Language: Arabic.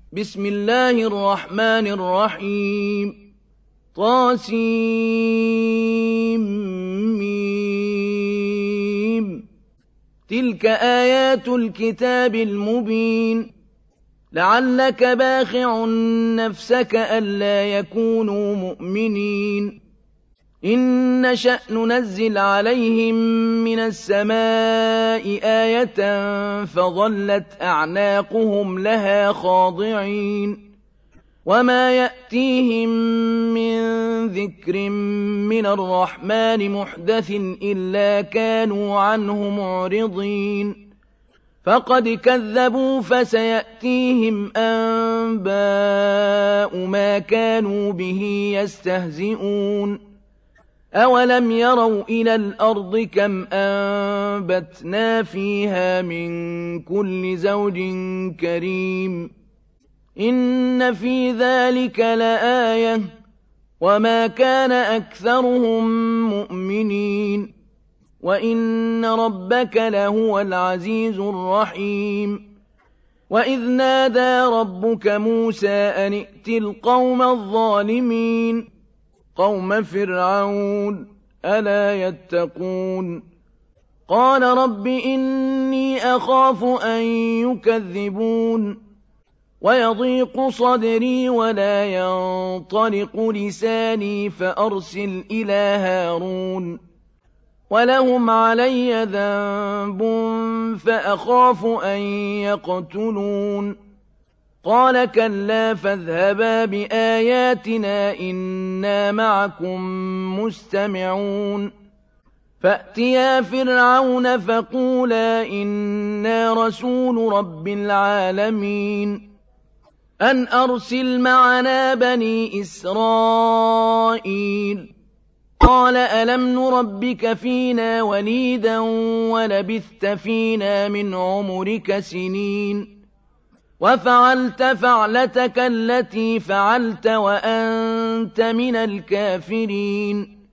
بسم الله الرحمن الرحيم طاسيم تلك آيات الكتاب المبين لعلك باخع نفسك ألا يكونوا مؤمنين إن نشأ ننزل عليهم من السماء آية فظلت أعناقهم لها خاضعين وما يأتيهم من ذكر من الرحمن محدث إلا كانوا عنه معرضين فقد كذبوا فسيأتيهم أنباء ما كانوا به يستهزئون أولم يروا إلى الأرض كم أنبتنا فيها من كل زوج كريم إن في ذلك لآية وما كان أكثرهم مؤمنين وإن ربك لهو العزيز الرحيم وإذ نادى ربك موسى أن ائت القوم الظالمين قوم فرعون ألا يتقون قال رب إني أخاف أن يكذبون ويضيق صدري ولا ينطلق لساني فأرسل إلى هارون ولهم علي ذنب فأخاف أن يقتلون قال كلا فاذهبا بآياتنا إنا معكم مستمعون فأتيا فرعون فقولا إنا رسول رب العالمين أن أرسل معنا بني إسرائيل قال ألم نربك فينا وليدا ولبثت فينا من عمرك سنين وفعلت فعلتك التي فعلت وأنت من الكافرين